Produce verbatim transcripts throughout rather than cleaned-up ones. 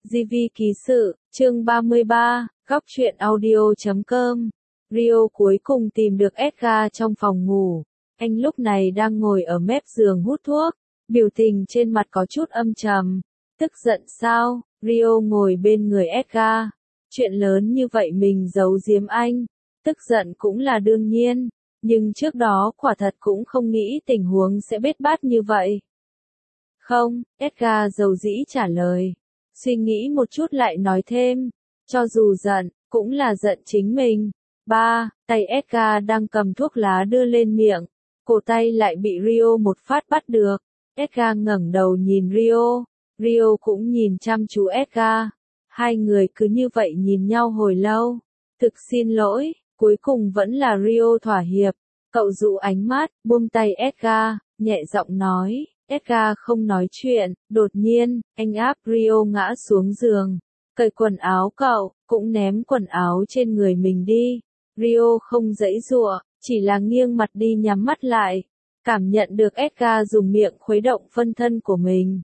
gi vi ký sự, chương ba mươi ba, góc truyện audio chấm com. Rio cuối cùng tìm được Edgar trong phòng ngủ. Anh lúc này đang ngồi ở mép giường hút thuốc, biểu tình trên mặt có chút âm trầm. Tức giận sao? Rio ngồi bên người Edgar. Chuyện lớn như vậy mình giấu giếm anh. Tức giận cũng là đương nhiên, nhưng trước đó quả thật cũng không nghĩ tình huống sẽ bết bát như vậy. Không, Edgar dầu dĩ trả lời. Suy nghĩ một chút lại nói thêm, cho dù giận, cũng là giận chính mình. Ba, tay Edgar đang cầm thuốc lá đưa lên miệng, cổ tay lại bị Rio một phát bắt được. Edgar ngẩng đầu nhìn Rio, Rio cũng nhìn chăm chú Edgar. Hai người cứ như vậy nhìn nhau hồi lâu. Thực xin lỗi, cuối cùng vẫn là Rio thỏa hiệp. Cậu dụ ánh mắt, buông tay Edgar, nhẹ giọng nói. Edgar không nói chuyện, đột nhiên, anh áp Rio ngã xuống giường. Cởi quần áo cậu, cũng ném quần áo trên người mình đi. Rio không giãy giụa, chỉ là nghiêng mặt đi nhắm mắt lại. Cảm nhận được Edgar dùng miệng khuấy động phân thân của mình.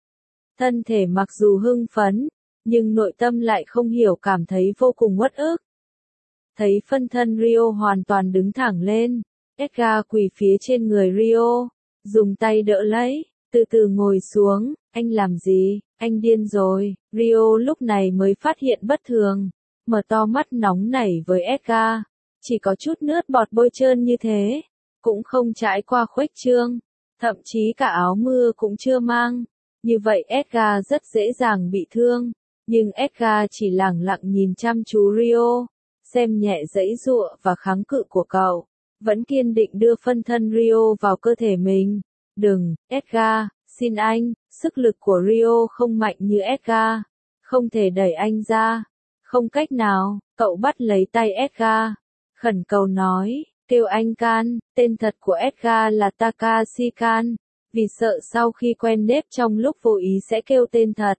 Thân thể mặc dù hưng phấn, nhưng nội tâm lại không hiểu cảm thấy vô cùng uất ức. Thấy phân thân Rio hoàn toàn đứng thẳng lên, Edgar quỳ phía trên người Rio, dùng tay đỡ lấy, từ từ ngồi xuống. Anh làm gì? Anh điên rồi. Rio lúc này mới phát hiện bất thường, mở to mắt nóng nảy với Edgar. Chỉ có chút nước bọt bôi trơn như thế, cũng không trải qua khuếch trương, thậm chí cả áo mưa cũng chưa mang. Như vậy Edgar rất dễ dàng bị thương, nhưng Edgar chỉ lẳng lặng nhìn chăm chú Rio, xem nhẹ giãy giụa và kháng cự của cậu, vẫn kiên định đưa phân thân Rio vào cơ thể mình. Đừng, Edgar, xin anh. Sức lực của Rio không mạnh như Edgar, không thể đẩy anh ra. Không cách nào, cậu bắt lấy tay Edgar, khẩn cầu nói, kêu anh Can. Tên thật của Edgar là Takashi Can, vì sợ sau khi quen nếp trong lúc vô ý sẽ kêu tên thật.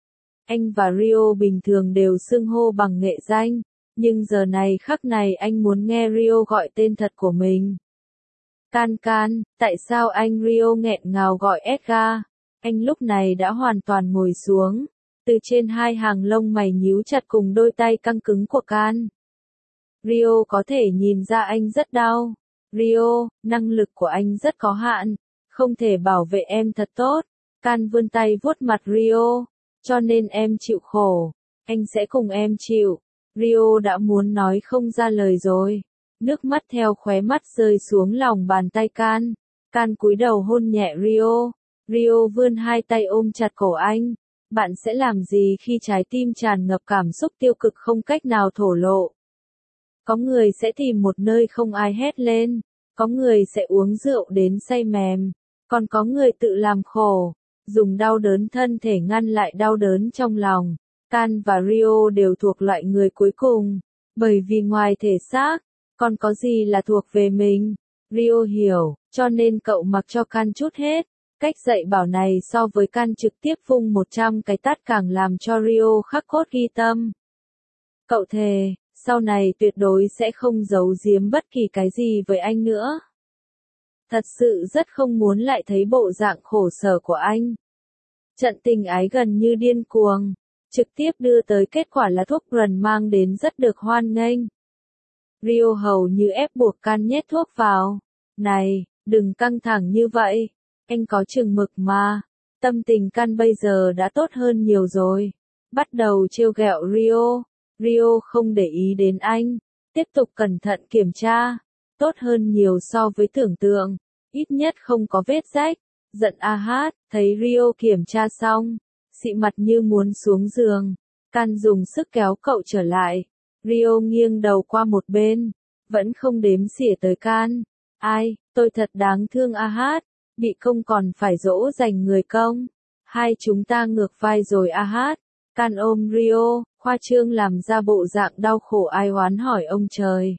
Anh và Rio bình thường đều xưng hô bằng nghệ danh, nhưng giờ này khắc này anh muốn nghe Rio gọi tên thật của mình. Can Can, tại sao anh? Rio nghẹn ngào gọi Edgar. Anh lúc này đã hoàn toàn ngồi xuống, từ trên hai hàng lông mày nhíu chặt cùng đôi tay căng cứng của Can. Rio có thể nhìn ra anh rất đau. Rio, năng lực của anh rất có hạn, không thể bảo vệ em thật tốt. Can vươn tay vuốt mặt Rio, cho nên em chịu khổ, anh sẽ cùng em chịu. Rio đã muốn nói không ra lời rồi, nước mắt theo khóe mắt rơi xuống lòng bàn tay Can. Can cúi đầu hôn nhẹ Rio. Rio vươn hai tay ôm chặt cổ anh. Bạn sẽ làm gì khi trái tim tràn ngập cảm xúc tiêu cực không cách nào thổ lộ? Có người sẽ tìm một nơi không ai hét lên, có người sẽ uống rượu đến say mềm, còn có người tự làm khổ, dùng đau đớn thân thể ngăn lại đau đớn trong lòng. Can và Rio đều thuộc loại người cuối cùng, bởi vì ngoài thể xác, còn có gì là thuộc về mình. Rio hiểu, cho nên cậu mặc cho Can trút hết. Cách dạy bảo này so với Can trực tiếp vung một trăm cái tát càng làm cho Rio khắc cốt ghi tâm. Cậu thề, sau này tuyệt đối sẽ không giấu giếm bất kỳ cái gì với anh nữa. Thật sự rất không muốn lại thấy bộ dạng khổ sở của anh. Trận tình ái gần như điên cuồng, trực tiếp đưa tới kết quả là thuốc rần mang đến rất được hoan nghênh. Rio hầu như ép buộc Can nhét thuốc vào. Này, đừng căng thẳng như vậy. Anh có chừng mực mà. Tâm tình Can bây giờ đã tốt hơn nhiều rồi. Bắt đầu trêu ghẹo Rio. Rio không để ý đến anh. Tiếp tục cẩn thận kiểm tra. Tốt hơn nhiều so với tưởng tượng. Ít nhất không có vết rách. Giận a hát, thấy Rio kiểm tra xong. Xị mặt như muốn xuống giường. Can dùng sức kéo cậu trở lại. Rio nghiêng đầu qua một bên. Vẫn không đếm xỉa tới Can. Ai, tôi thật đáng thương a hát. Bị công còn phải dỗ dành người công. Hai chúng ta ngược vai rồi a hát. Can ôm Rio, khoa trương làm ra bộ dạng đau khổ ai oán hỏi ông trời.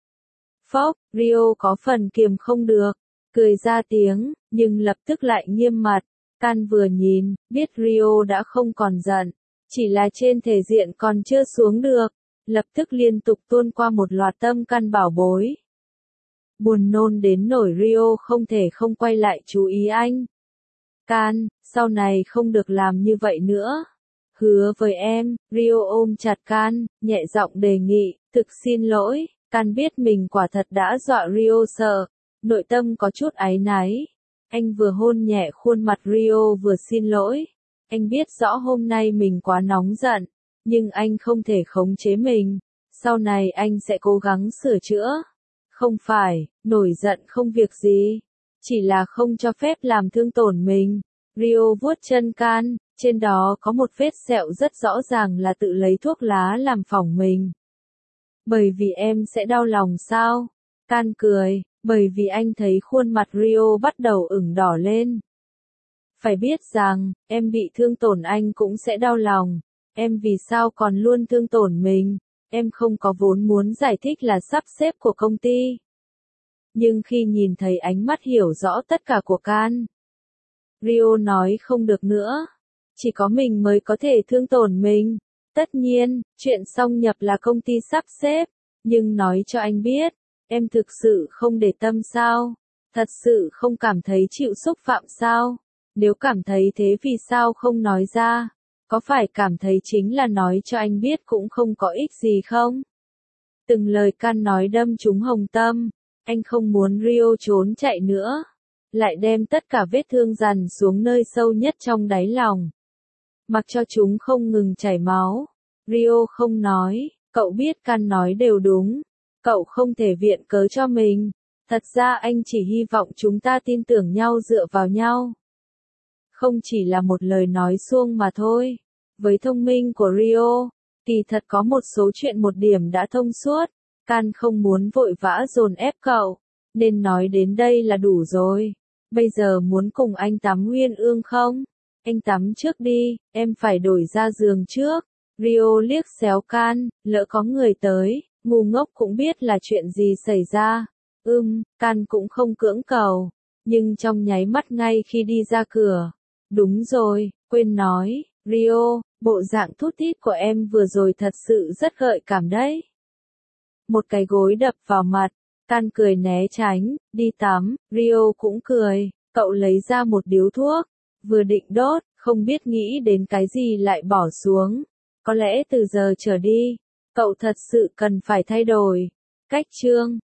Phốc, Rio có phần kiềm không được, cười ra tiếng, nhưng lập tức lại nghiêm mặt. Can vừa nhìn, biết Rio đã không còn giận, chỉ là trên thể diện còn chưa xuống được, lập tức liên tục tuôn qua một loạt tâm căn bảo bối. Buồn nôn đến nổi Rio không thể không quay lại chú ý anh. Can, sau này không được làm như vậy nữa. Hứa với em, Rio ôm chặt Can, nhẹ giọng đề nghị, thực xin lỗi. Can biết mình quả thật đã dọa Rio sợ, nội tâm có chút áy náy. Anh vừa hôn nhẹ khuôn mặt Rio vừa xin lỗi. Anh biết rõ hôm nay mình quá nóng giận, nhưng anh không thể khống chế mình. Sau này anh sẽ cố gắng sửa chữa. Không phải, nổi giận không việc gì. Chỉ là không cho phép làm thương tổn mình. Rio vuốt chân Can, trên đó có một vết sẹo rất rõ ràng là tự lấy thuốc lá làm phỏng mình. Bởi vì em sẽ đau lòng sao? Can cười, bởi vì anh thấy khuôn mặt Rio bắt đầu ửng đỏ lên. Phải biết rằng, em bị thương tổn anh cũng sẽ đau lòng. Em vì sao còn luôn thương tổn mình? Em không có vốn muốn giải thích là sắp xếp của công ty. Nhưng khi nhìn thấy ánh mắt hiểu rõ tất cả của Can, Rio nói không được nữa. Chỉ có mình mới có thể thương tổn mình. Tất nhiên, chuyện song nhập là công ty sắp xếp. Nhưng nói cho anh biết, em thực sự không để tâm sao? Thật sự không cảm thấy chịu xúc phạm sao? Nếu cảm thấy thế vì sao không nói ra? Có phải cảm thấy chính là nói cho anh biết cũng không có ích gì không? Từng lời Can nói đâm trúng hồng tâm. Anh không muốn Rio trốn chạy nữa. Lại đem tất cả vết thương dằn xuống nơi sâu nhất trong đáy lòng. Mặc cho chúng không ngừng chảy máu. Rio không nói, cậu biết Can nói đều đúng. Cậu không thể viện cớ cho mình. Thật ra anh chỉ hy vọng chúng ta tin tưởng nhau dựa vào nhau. Không chỉ là một lời nói suông mà thôi. Với thông minh của Rio, kỳ thật có một số chuyện một điểm đã thông suốt. Can không muốn vội vã dồn ép cậu, nên nói đến đây là đủ rồi. Bây giờ muốn cùng anh tắm uyên ương không? Anh tắm trước đi, em phải đổi ra giường trước. Rio liếc xéo Can, lỡ có người tới, ngu ngốc cũng biết là chuyện gì xảy ra. Ừm, Can cũng không cưỡng cầu, nhưng trong nháy mắt ngay khi đi ra cửa. Đúng rồi, quên nói, Rio, bộ dạng thút thít của em vừa rồi thật sự rất gợi cảm đấy. Một cái gối đập vào mặt, Can cười né tránh, đi tắm, Rio cũng cười, cậu lấy ra một điếu thuốc, vừa định đốt, không biết nghĩ đến cái gì lại bỏ xuống. Có lẽ từ giờ trở đi, cậu thật sự cần phải thay đổi. Cách chương